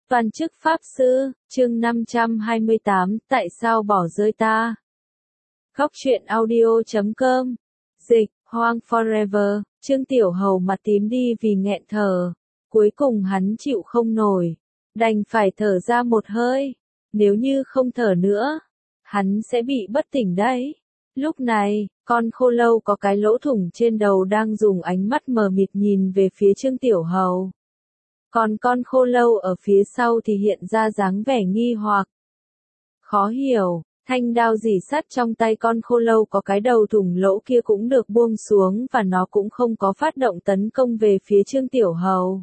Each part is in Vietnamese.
Văn chức Pháp Sư, chương 528, tại sao bỏ rơi ta? Góc truyện audio.com. Dịch, Hoang Forever, Trương Tiểu Hầu mặt tím đi vì nghẹn thở. Cuối cùng hắn chịu không nổi. Đành phải thở ra một hơi. Nếu như không thở nữa, hắn sẽ bị bất tỉnh đấy. Lúc này, con khô lâu có cái lỗ thủng trên đầu đang dùng ánh mắt mờ mịt nhìn về phía Trương Tiểu Hầu. Còn con khô lâu ở phía sau thì hiện ra dáng vẻ nghi hoặc. Khó hiểu, thanh đao rỉ sắt trong tay con khô lâu có cái đầu thủng lỗ kia cũng được buông xuống và nó cũng không có phát động tấn công về phía Trương Tiểu Hầu.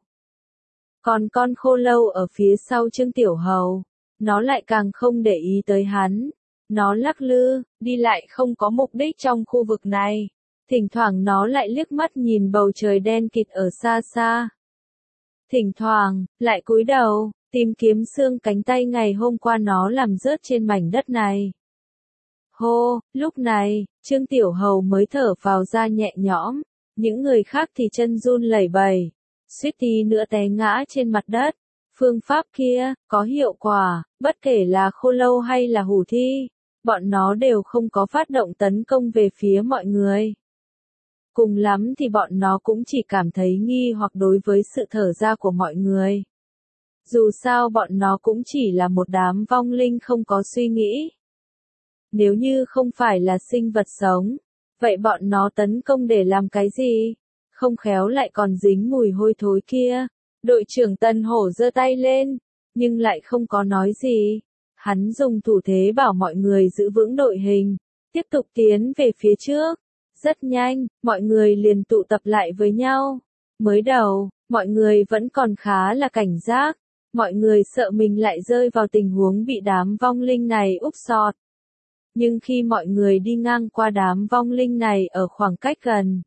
Còn con khô lâu ở phía sau Trương Tiểu Hầu, nó lại càng không để ý tới hắn. Nó lắc lư, đi lại không có mục đích trong khu vực này. Thỉnh thoảng nó lại liếc mắt nhìn bầu trời đen kịt ở xa xa. Thỉnh thoảng, lại cúi đầu, tìm kiếm xương cánh tay ngày hôm qua nó làm rớt trên mảnh đất này. Hô, lúc này, Trương Tiểu Hầu mới thở phào ra nhẹ nhõm, những người khác thì chân run lẩy bẩy, suýt tí nữa té ngã trên mặt đất. Phương pháp kia, có hiệu quả, bất kể là khô lâu hay là hủ thi, bọn nó đều không có phát động tấn công về phía mọi người. Cùng lắm thì bọn nó cũng chỉ cảm thấy nghi hoặc đối với sự thở ra của mọi người. Dù sao bọn nó cũng chỉ là một đám vong linh không có suy nghĩ. Nếu như không phải là sinh vật sống, vậy bọn nó tấn công để làm cái gì? Không khéo lại còn dính mùi hôi thối kia. Đội trưởng Tân Hổ giơ tay lên, nhưng lại không có nói gì. Hắn dùng thủ thế bảo mọi người giữ vững đội hình, tiếp tục tiến về phía trước. Rất nhanh, mọi người liền tụ tập lại với nhau. Mới đầu, mọi người vẫn còn khá là cảnh giác. Mọi người sợ mình lại rơi vào tình huống bị đám vong linh này úp sọt. Nhưng khi mọi người đi ngang qua đám vong linh này ở khoảng cách gần,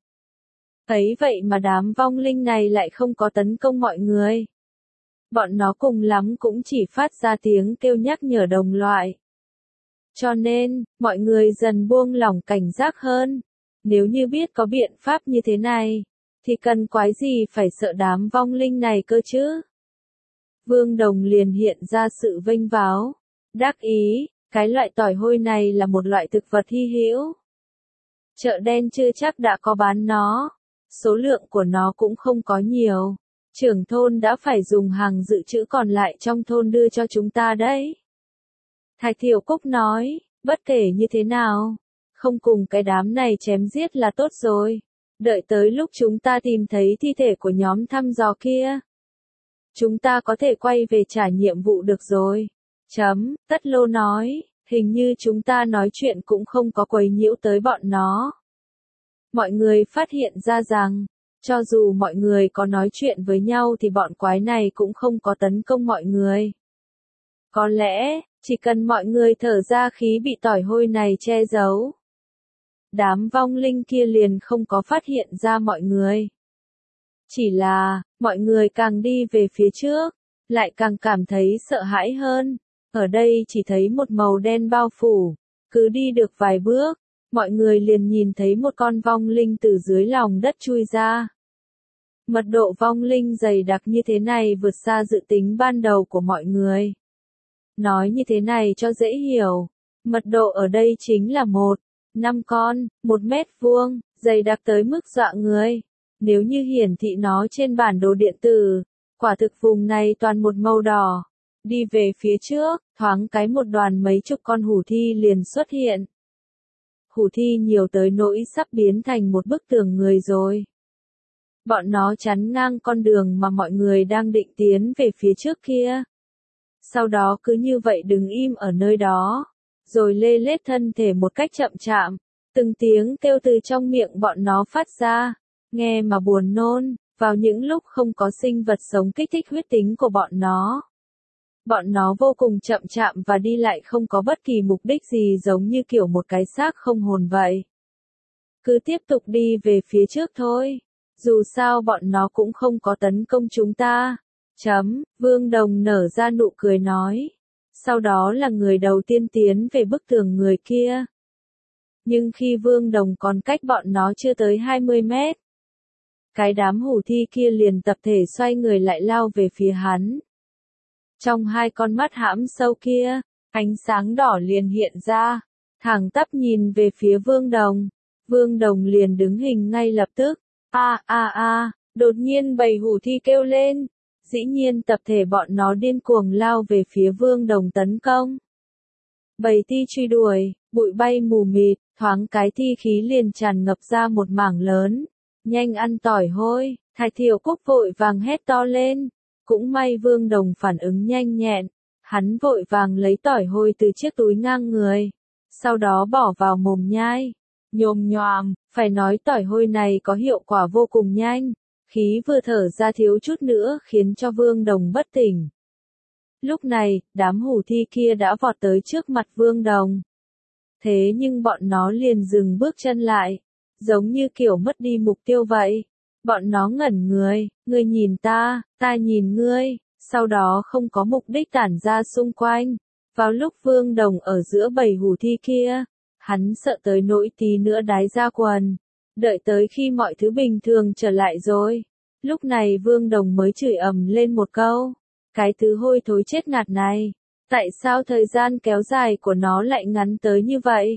ấy vậy mà đám vong linh này lại không có tấn công mọi người. Bọn nó cùng lắm cũng chỉ phát ra tiếng kêu nhắc nhở đồng loại. Cho nên, mọi người dần buông lỏng cảnh giác hơn. Nếu như biết có biện pháp như thế này, thì cần quái gì phải sợ đám vong linh này cơ chứ? Vương Đồng liền hiện ra sự vênh váo, đắc ý, cái loại tỏi hôi này là một loại thực vật hy hữu. Chợ đen chưa chắc đã có bán nó, số lượng của nó cũng không có nhiều. Trưởng thôn đã phải dùng hàng dự trữ còn lại trong thôn đưa cho chúng ta đấy. Thạch Thiểu Cúc nói, bất kể như thế nào, không cùng cái đám này chém giết là tốt rồi. Đợi tới lúc chúng ta tìm thấy thi thể của nhóm thăm dò kia, chúng ta có thể quay về trả nhiệm vụ được rồi. Tất Lô nói, hình như chúng ta nói chuyện cũng không có quấy nhiễu tới bọn nó. Mọi người phát hiện ra rằng, cho dù mọi người có nói chuyện với nhau thì bọn quái này cũng không có tấn công mọi người. Có lẽ, chỉ cần mọi người thở ra khí bị tỏi hôi này che giấu, đám vong linh kia liền không có phát hiện ra mọi người. Chỉ là, mọi người càng đi về phía trước, lại càng cảm thấy sợ hãi hơn. Ở đây chỉ thấy một màu đen bao phủ, cứ đi được vài bước, mọi người liền nhìn thấy một con vong linh từ dưới lòng đất chui ra. Mật độ vong linh dày đặc như thế này vượt xa dự tính ban đầu của mọi người. Nói như thế này cho dễ hiểu, mật độ ở đây chính là 5 con, 1 mét vuông, dày đặc tới mức dọa người. Nếu như hiển thị nó trên bản đồ điện tử, quả thực vùng này toàn một màu đỏ. Đi về phía trước, thoáng cái một đoàn mấy chục con hủ thi liền xuất hiện. Hủ thi nhiều tới nỗi sắp biến thành một bức tường người rồi. Bọn nó chắn ngang con đường mà mọi người đang định tiến về phía trước kia. Sau đó cứ như vậy đứng im ở nơi đó, rồi lê lết thân thể một cách chậm chạp. Từng tiếng kêu từ trong miệng bọn nó phát ra, nghe mà buồn nôn, vào những lúc không có sinh vật sống kích thích huyết tính của bọn nó. Bọn nó vô cùng chậm chạp và đi lại không có bất kỳ mục đích gì, giống như kiểu một cái xác không hồn vậy. Cứ tiếp tục đi về phía trước thôi, dù sao bọn nó cũng không có tấn công chúng ta. Vương Đồng nở ra nụ cười nói. Sau đó là người đầu tiên tiến về bức tường người kia. Nhưng khi Vương Đồng còn cách bọn nó chưa tới 20 mét, cái đám hủ thi kia liền tập thể xoay người lại lao về phía hắn. Trong hai con mắt hãm sâu kia, ánh sáng đỏ liền hiện ra, thẳng tắp nhìn về phía Vương Đồng. Vương Đồng liền đứng hình ngay lập tức. Đột nhiên bầy hủ thi kêu lên. Dĩ nhiên tập thể bọn nó điên cuồng lao về phía Vương Đồng tấn công. Bầy thi truy đuổi, bụi bay mù mịt, thoáng cái thi khí liền tràn ngập ra một mảng lớn. Nhanh ăn tỏi hôi, Thạch Thiểu Cúc vội vàng hét to lên. Cũng may Vương Đồng phản ứng nhanh nhẹn, hắn vội vàng lấy tỏi hôi từ chiếc túi ngang người, sau đó bỏ vào mồm nhai. Nhồm nhoàm, phải nói tỏi hôi này có hiệu quả vô cùng nhanh, khí vừa thở ra thiếu chút nữa khiến cho Vương Đồng bất tỉnh. Lúc này, đám hủ thi kia đã vọt tới trước mặt Vương Đồng. Thế nhưng bọn nó liền dừng bước chân lại, giống như kiểu mất đi mục tiêu vậy. Bọn nó ngẩn người, ngươi nhìn ta nhìn ngươi, sau đó không có mục đích tản ra xung quanh. Vào lúc Vương Đồng ở giữa bầy hủ thi kia, hắn sợ tới nỗi tí nữa đái ra quần. Đợi tới khi mọi thứ bình thường trở lại rồi, lúc này Vương Đồng mới chửi ầm lên một câu. Cái thứ hôi thối chết ngạt này, tại sao thời gian kéo dài của nó lại ngắn tới như vậy?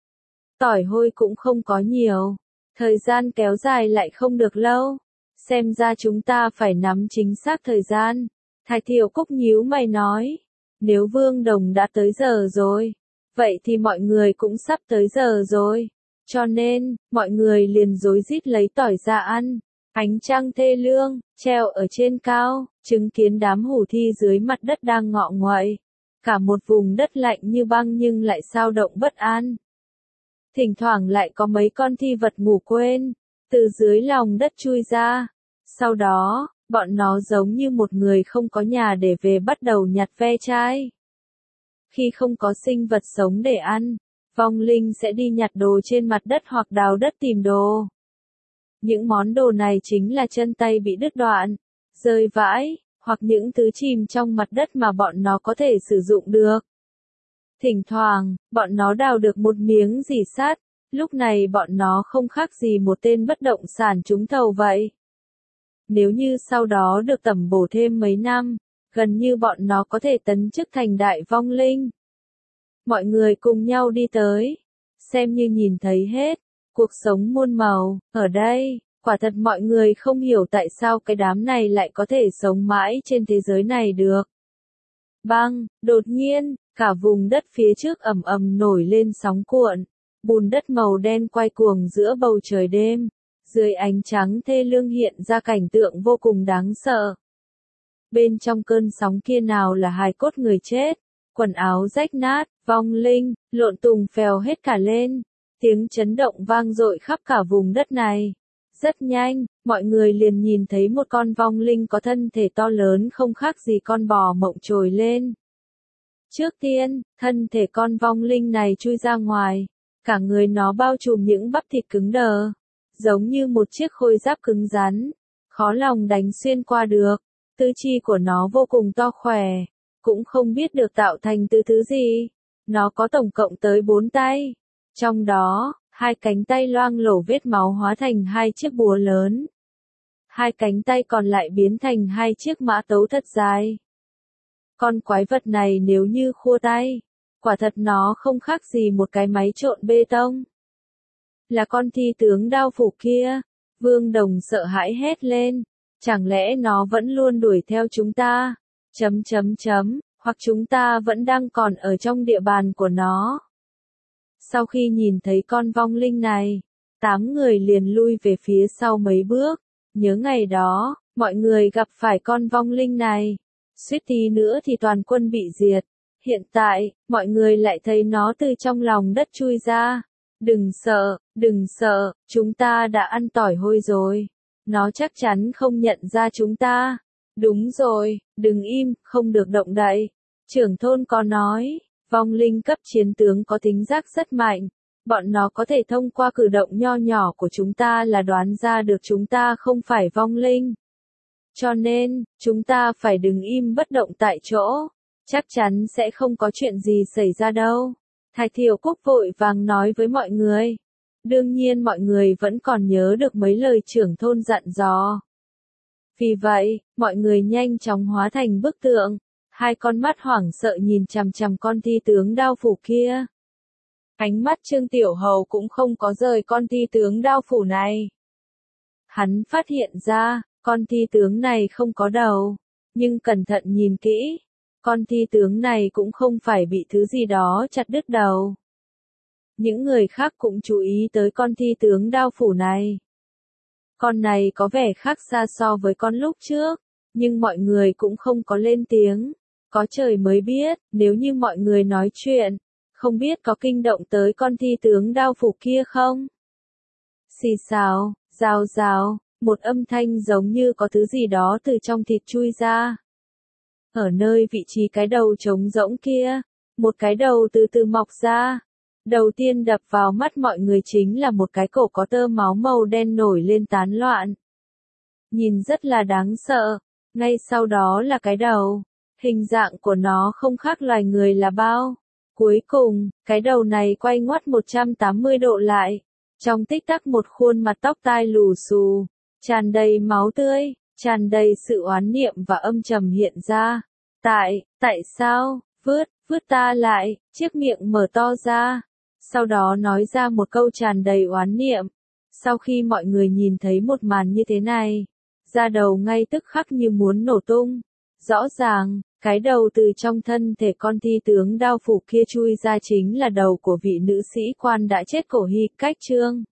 Tỏi hôi cũng không có nhiều, thời gian kéo dài lại không được lâu. Xem ra chúng ta phải nắm chính xác thời gian. Thạch Thiểu Cúc nhíu mày nói. Nếu Vương Đồng đã tới giờ rồi, vậy thì mọi người cũng sắp tới giờ rồi. Cho nên, mọi người liền rối rít lấy tỏi ra ăn. Ánh trăng thê lương, treo ở trên cao, chứng kiến đám hủ thi dưới mặt đất đang ngọ nguậy. Cả một vùng đất lạnh như băng nhưng lại xao động bất an. Thỉnh thoảng lại có mấy con thi vật ngủ quên, từ dưới lòng đất chui ra. Sau đó, bọn nó giống như một người không có nhà để về bắt đầu nhặt ve chai. Khi không có sinh vật sống để ăn, vong linh sẽ đi nhặt đồ trên mặt đất hoặc đào đất tìm đồ. Những món đồ này chính là chân tay bị đứt đoạn, rơi vãi, hoặc những thứ chìm trong mặt đất mà bọn nó có thể sử dụng được. Thỉnh thoảng, bọn nó đào được một miếng gì sắt, lúc này bọn nó không khác gì một tên bất động sản trúng thầu vậy. Nếu như sau đó được tẩm bổ thêm mấy năm, gần như bọn nó có thể tấn chức thành đại vong linh. Mọi người cùng nhau đi tới, xem như nhìn thấy hết, cuộc sống muôn màu, ở đây, quả thật mọi người không hiểu tại sao cái đám này lại có thể sống mãi trên thế giới này được. Băng, đột nhiên, cả vùng đất phía trước ầm ầm nổi lên sóng cuộn, bùn đất màu đen quay cuồng giữa bầu trời đêm, dưới ánh trắng thê lương hiện ra cảnh tượng vô cùng đáng sợ. Bên trong cơn sóng kia nào là hài cốt người chết, quần áo rách nát, vong linh, lộn tùng phèo hết cả lên, tiếng chấn động vang dội khắp cả vùng đất này. Rất nhanh, mọi người liền nhìn thấy một con vong linh có thân thể to lớn không khác gì con bò mộng trồi lên. Trước tiên, thân thể con vong linh này chui ra ngoài, cả người nó bao trùm những bắp thịt cứng đờ, giống như một chiếc khôi giáp cứng rắn, khó lòng đánh xuyên qua được. Tứ chi của nó vô cùng to khỏe, cũng không biết được tạo thành từ thứ gì. Nó có tổng cộng tới 4 tay, trong đó, 2 cánh tay loang lổ vết máu hóa thành 2 chiếc búa lớn. 2 cánh tay còn lại biến thành 2 chiếc mã tấu thật dài. Con quái vật này nếu như khua tay, quả thật nó không khác gì một cái máy trộn bê tông. Là con thi tướng đao phủ kia, Vương Đồng sợ hãi hét lên, chẳng lẽ nó vẫn luôn đuổi theo chúng ta, hoặc chúng ta vẫn đang còn ở trong địa bàn của nó. Sau khi nhìn thấy con vong linh này, 8 người liền lui về phía sau mấy bước, nhớ ngày đó, mọi người gặp phải con vong linh này, suýt tí nữa thì toàn quân bị diệt. Hiện tại, mọi người lại thấy nó từ trong lòng đất chui ra. Đừng sợ, chúng ta đã ăn tỏi hôi rồi. Nó chắc chắn không nhận ra chúng ta. Đúng rồi, đừng im, không được động đậy. Trưởng thôn có nói, vong linh cấp chiến tướng có tính giác rất mạnh. Bọn nó có thể thông qua cử động nho nhỏ của chúng ta là đoán ra được chúng ta không phải vong linh. Cho nên, chúng ta phải đứng im bất động tại chỗ. Chắc chắn sẽ không có chuyện gì xảy ra đâu. Thạch Thiểu Cúc vội vàng nói với mọi người. Đương nhiên mọi người vẫn còn nhớ được mấy lời trưởng thôn dặn dò. Vì vậy, mọi người nhanh chóng hóa thành bức tượng, Hai con mắt hoảng sợ nhìn chằm chằm con thi tướng đao phủ kia. Ánh mắt Trương Tiểu Hầu cũng không có rời con thi tướng đao phủ này. Hắn phát hiện ra, con thi tướng này không có đầu, nhưng cẩn thận nhìn kỹ, con thi tướng này cũng không phải bị thứ gì đó chặt đứt đầu. Những người khác cũng chú ý tới con thi tướng đao phủ này. Con này có vẻ khác xa so với con lúc trước, nhưng mọi người cũng không có lên tiếng. Có trời mới biết, nếu như mọi người nói chuyện, không biết có kinh động tới con thi tướng đao phủ kia không? Xì xào, rào rào, một âm thanh giống như có thứ gì đó từ trong thịt chui ra. Ở nơi vị trí cái đầu trống rỗng kia, một cái đầu từ từ mọc ra. Đầu tiên đập vào mắt mọi người chính là một cái cổ có tơ máu màu đen nổi lên tán loạn. Nhìn rất là đáng sợ, ngay sau đó là cái đầu. Hình dạng của nó không khác loài người là bao. Cuối cùng, cái đầu này quay ngoắt 180 độ lại. Trong tích tắc một khuôn mặt tóc tai lù xù, tràn đầy máu tươi, tràn đầy sự oán niệm và âm trầm hiện ra. Tại sao, vứt ta lại, chiếc miệng mở to ra. Sau đó nói ra một câu tràn đầy oán niệm. Sau khi mọi người nhìn thấy một màn như thế này, da đầu ngay tức khắc như muốn nổ tung. Rõ ràng, cái đầu từ trong thân thể con thi tướng đao phủ kia chui ra chính là đầu của vị nữ sĩ quan đã chết của Hy Cách Trương.